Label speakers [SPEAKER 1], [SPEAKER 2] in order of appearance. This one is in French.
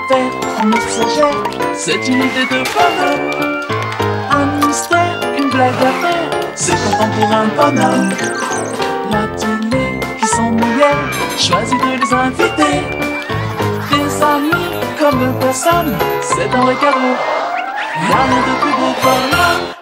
[SPEAKER 1] faire un exagère, c'est une idée de bonhomme. Un mystère, une blague à faire, c'est pourtant pour un bonhomme. La télé qui s'ennuyait, choisit de les inviter. Des amis comme personne, c'est dans le cadeau. Rien de plus beau bonhomme.